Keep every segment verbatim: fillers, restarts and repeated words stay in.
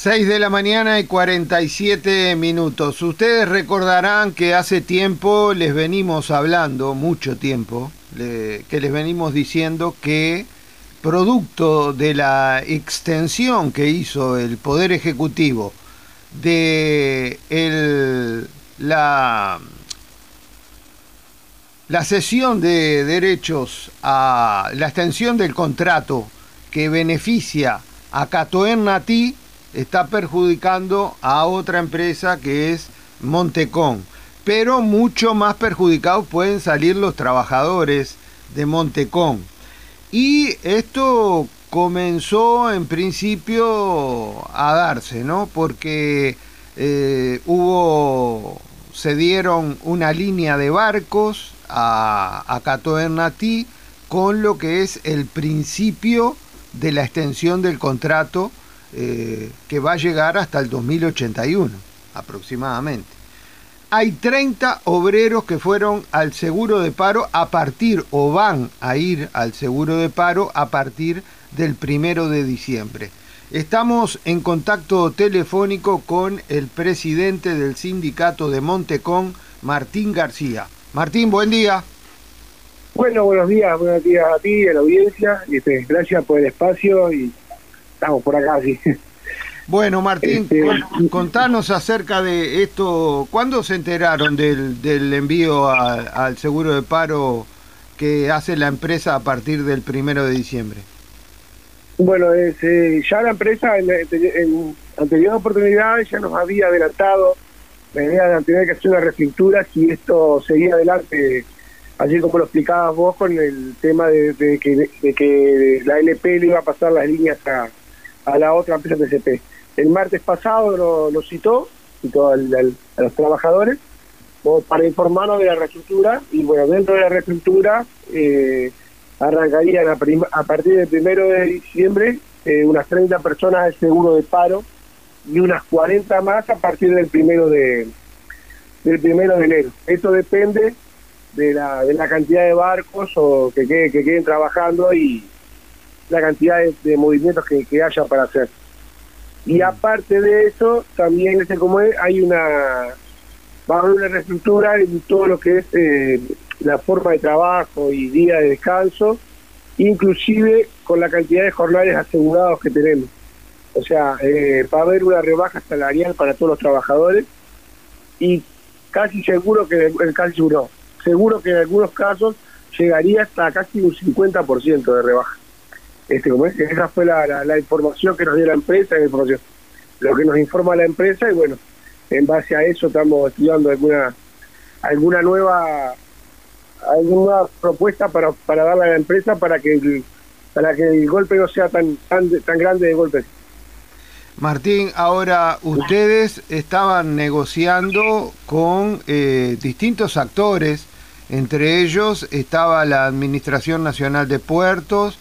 Seis de la mañana y cuarenta y siete minutos. Ustedes recordarán que hace tiempo les venimos hablando, mucho tiempo, le, que les venimos diciendo que producto de la extensión que hizo el Poder Ejecutivo de el, la, la cesión de derechos a la extensión del contrato que beneficia a Catoer-Natí, está perjudicando a otra empresa que es Montecón, pero mucho más perjudicados pueden salir los trabajadores de Montecón. Y esto comenzó en principio a darse, ¿no? Porque eh, hubo, se dieron una línea de barcos a, a Catoer-Natí con lo que es el principio de la extensión del contrato, Eh, que va a llegar hasta el dos mil ochenta y uno aproximadamente. Hay treinta obreros que fueron al seguro de paro a partir o van a ir al seguro de paro a partir del primero de diciembre. Estamos en contacto telefónico con el presidente del sindicato de Montecón, Martín García. Martín, buen día. Bueno, buenos días, buenos días a ti y a la audiencia. Este, gracias por el espacio y estamos por acá, sí. Bueno, Martín, este... con, contanos acerca de esto. ¿Cuándo se enteraron del, del envío a, al seguro de paro que hace la empresa a partir del primero de diciembre? Bueno, es, eh, ya la empresa en, en anterior oportunidad ya nos había adelantado la idea de tener que hacer una reestructura si esto seguía adelante, así como lo explicabas vos con el tema de, de, que, de, de que la L P le iba a pasar las líneas a a la otra empresa T C P. El martes pasado lo, lo citó, citó al, al, a los trabajadores para informarnos de la reestructura, y bueno, dentro de la reestructura eh, arrancarían a, prim- a partir del primero de diciembre eh, unas treinta personas de seguro de paro y unas cuarenta más a partir del primero de del primero de enero. Esto depende de la, de la cantidad de barcos o que, quede, que queden trabajando y la cantidad de, de movimientos que, que haya para hacer. Y aparte de eso, también este como es, hay una va a haber una reestructura en todo lo que es eh, la forma de trabajo y día de descanso, inclusive con la cantidad de jornales asegurados que tenemos. O sea, eh, va a haber una rebaja salarial para todos los trabajadores y casi seguro que el casi seguro, seguro que en algunos casos llegaría hasta casi un cincuenta por ciento de rebaja. Este, como es, esa fue la, la, la información que nos dio la empresa, la información, lo que nos informa la empresa, y bueno, en base a eso estamos estudiando alguna alguna nueva alguna propuesta para para darle a la empresa para que el, para que el golpe no sea tan tan tan grande de golpe. Martín, ahora ustedes estaban negociando con eh, distintos actores, entre ellos estaba la Administración Nacional de Puertos,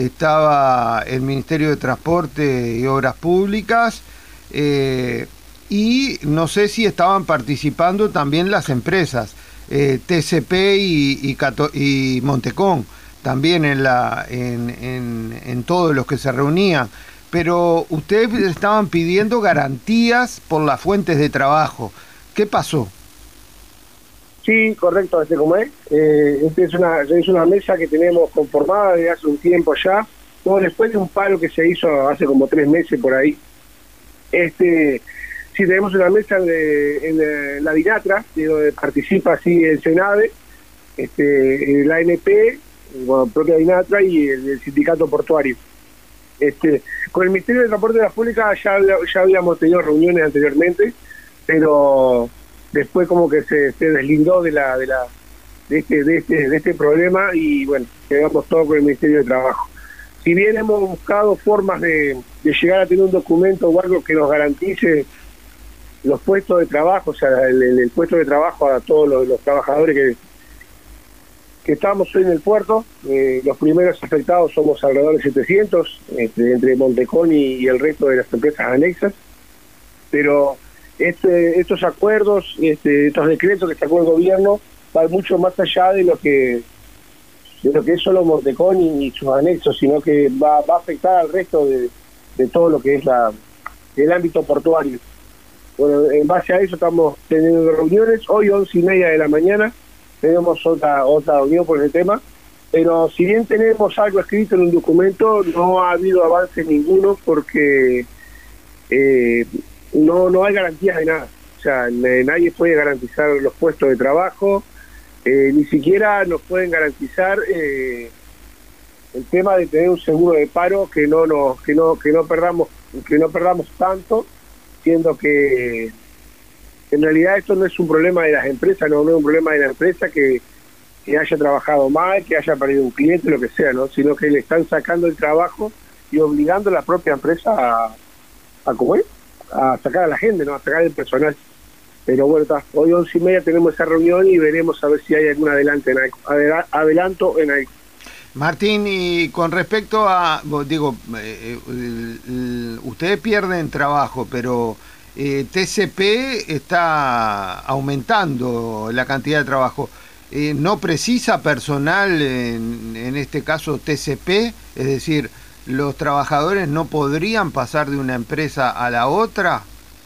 estaba el Ministerio de Transporte y Obras Públicas, eh, y no sé si estaban participando también las empresas, eh, T C P y, y, Cato, y Montecón, también en, la, en, en, en todos los que se reunían. Pero ustedes estaban pidiendo garantías por las fuentes de trabajo. ¿Qué pasó? Sí, correcto, este como es. Eh, este es una es una mesa que tenemos conformada desde hace un tiempo ya. Bueno, después de un paro que se hizo hace como tres meses por ahí. Este, sí, tenemos una mesa de, en la DINATRA, donde participa así el SENAVE, este, la A N P, bueno, propia DINATRA y el, el sindicato portuario. Este, con el Ministerio de Transporte de la Pública ya, ya habíamos tenido reuniones anteriormente, pero después como que se, se deslindó de la de la de este de este de este problema, y bueno, quedamos todos con el Ministerio de Trabajo. Si bien hemos buscado formas de, de llegar a tener un documento o algo que nos garantice los puestos de trabajo, o sea, el, el, el puesto de trabajo a todos los, los trabajadores que que estamos hoy en el puerto, eh, los primeros afectados somos alrededor de setecientos, este, entre Montecón y, y el resto de las empresas anexas, pero este, estos acuerdos, este, estos decretos que sacó el gobierno van mucho más allá de lo que de lo que es solo Montecón y, y sus anexos, sino que va, va a afectar al resto de, de todo lo que es la del ámbito portuario. Bueno, en base a eso estamos teniendo reuniones. Hoy, once y media de la mañana, tenemos otra, otra reunión por el tema. Pero si bien tenemos algo escrito en un documento, no ha habido avance ninguno porque eh, no, no hay garantías de nada. O sea, nadie puede garantizar los puestos de trabajo, eh, ni siquiera nos pueden garantizar eh, el tema de tener un seguro de paro que no nos, que no, que no perdamos, que no perdamos tanto, siendo que en realidad esto no es un problema de las empresas, no, no es un problema de la empresa que, que haya trabajado mal, que haya perdido un cliente, lo que sea, ¿no? Sino que le están sacando el trabajo y obligando a la propia empresa a, a ¿cómo es? A sacar a la gente, ¿no? A sacar el personal. Pero bueno, está, hoy once y media tenemos esa reunión y veremos a ver si hay algún adelante en algo, adelanto en algo. Martín, y con respecto a, digo, eh, el, el, ustedes pierden trabajo, pero eh, T C P está aumentando la cantidad de trabajo. Eh, ¿No precisa personal, en, en este caso T C P? Es decir, ¿los trabajadores no podrían pasar de una empresa a la otra?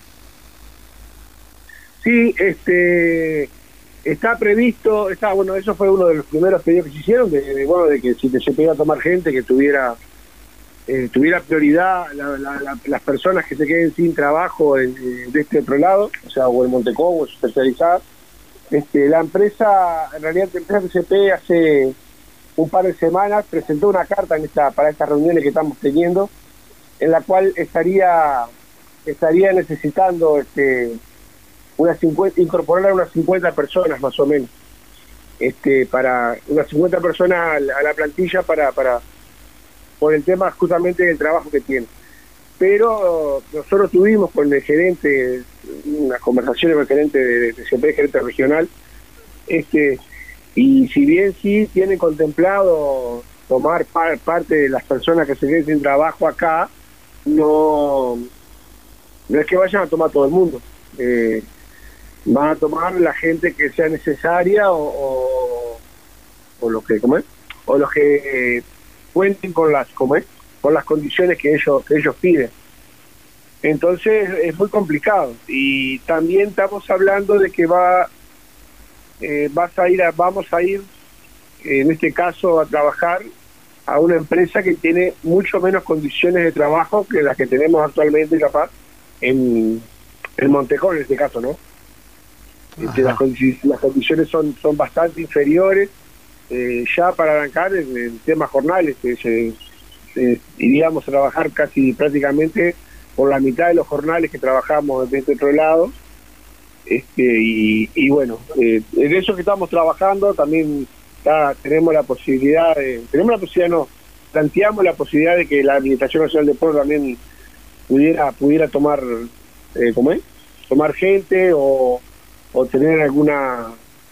Sí, este... Está previsto, está bueno, eso fue uno de los primeros pedidos que se hicieron, de, de bueno, de que si se podía tomar gente que tuviera eh, tuviera prioridad la, la, la, las personas que se queden sin trabajo en, de este otro lado, o sea, o en Montecobo, o especializada. Este, la empresa, en realidad la empresa T C P hace un par de semanas presentó una carta en esta para estas reuniones que estamos teniendo, en la cual estaría estaría necesitando este unas cincuenta, incorporar a unas cincuenta personas más o menos, este para unas cincuenta personas a la, a la plantilla para para por el tema justamente del trabajo que tiene. Pero nosotros tuvimos con el gerente unas conversaciones con el gerente de T C P, gerente regional, este y si bien sí tienen contemplado tomar par, parte de las personas que se queden sin trabajo acá, no no es que vayan a tomar todo el mundo. eh, van a tomar la gente que sea necesaria o, o, o los que ¿cómo es? o los que eh, cuenten con las ¿cómo es? con las condiciones que ellos que ellos piden. Entonces es muy complicado y también estamos hablando de que va eh, vas a ir a, vamos a ir en este caso a trabajar a una empresa que tiene mucho menos condiciones de trabajo que las que tenemos actualmente capaz en en Montecobo en este caso, ¿no? Este, las, condi las condiciones son son bastante inferiores. Eh, ya para arrancar en el tema jornales, que se, se, iríamos a trabajar casi prácticamente por la mitad de los jornales que trabajamos de este otro lado. Este, y, y bueno, eh, en eso que estamos trabajando también está, tenemos la posibilidad, de, tenemos la posibilidad, no, planteamos la posibilidad de que la Administración Nacional de Puerto también pudiera pudiera tomar, eh, ¿cómo es? Tomar gente o o tener alguna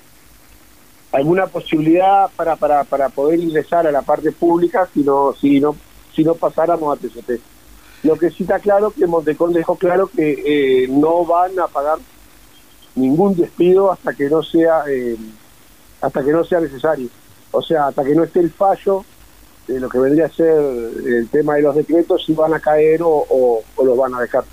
alguna posibilidad para, para, para poder ingresar a la parte pública si no, si no, si no pasáramos a T C P. Lo que sí está claro que Montecón dejó claro que eh, no van a pagar ningún despido hasta que no sea eh, hasta que no sea necesario. O sea, hasta que no esté el fallo de lo que vendría a ser el tema de los decretos, si van a caer o, o, o los van a dejar.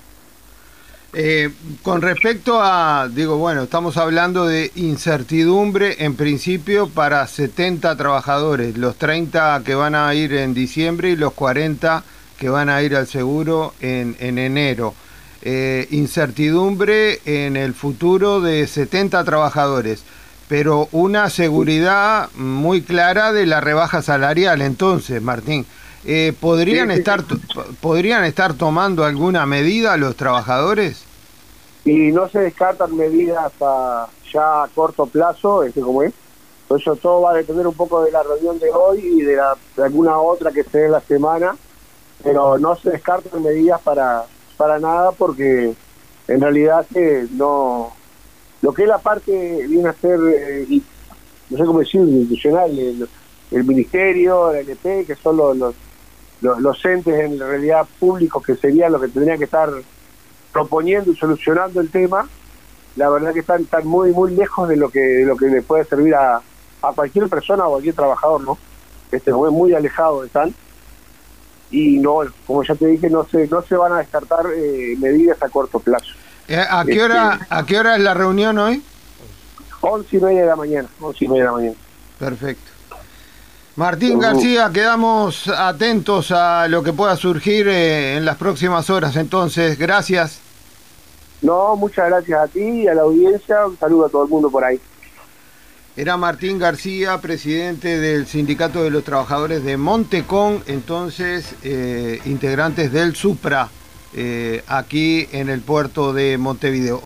Eh, con respecto a, digo, bueno, estamos hablando de incertidumbre en principio para setenta trabajadores, los treinta que van a ir en diciembre y los cuarenta que van a ir al seguro en, en enero. Eh, incertidumbre en el futuro de setenta trabajadores, pero una seguridad muy clara de la rebaja salarial. Entonces, Martín, Eh, ¿podrían, estar, ¿podrían estar tomando alguna medida los trabajadores? Y no se descartan medidas hasta ya a corto plazo, este como es. Por eso todo va a depender un poco de la reunión de hoy y de, la, de alguna otra que se dé en la semana, pero no se descartan medidas para, para nada porque en realidad que no... Lo que es la parte viene a ser, eh, no sé cómo decir, institucional, el, el ministerio, el L P, que son los... los Los, los entes en realidad públicos que serían los que tendrían que estar proponiendo y solucionando el tema, la verdad que están, están muy muy lejos de lo que de lo que le puede servir a, a cualquier persona o a cualquier trabajador, ¿no? Este, muy, muy alejados están. y no, como ya te dije, no se, no se van a descartar eh, medidas a corto plazo. Eh, ¿A qué hora, Este, a qué hora es la reunión hoy? once y media de la mañana, once y media de la mañana. Perfecto. Martín García, quedamos atentos a lo que pueda surgir eh, en las próximas horas. Entonces, gracias. No, muchas gracias a ti y a la audiencia. Un saludo a todo el mundo por ahí. Era Martín García, presidente del Sindicato de los Trabajadores de Montecón, entonces eh, integrantes del Supra, eh, aquí en el puerto de Montevideo.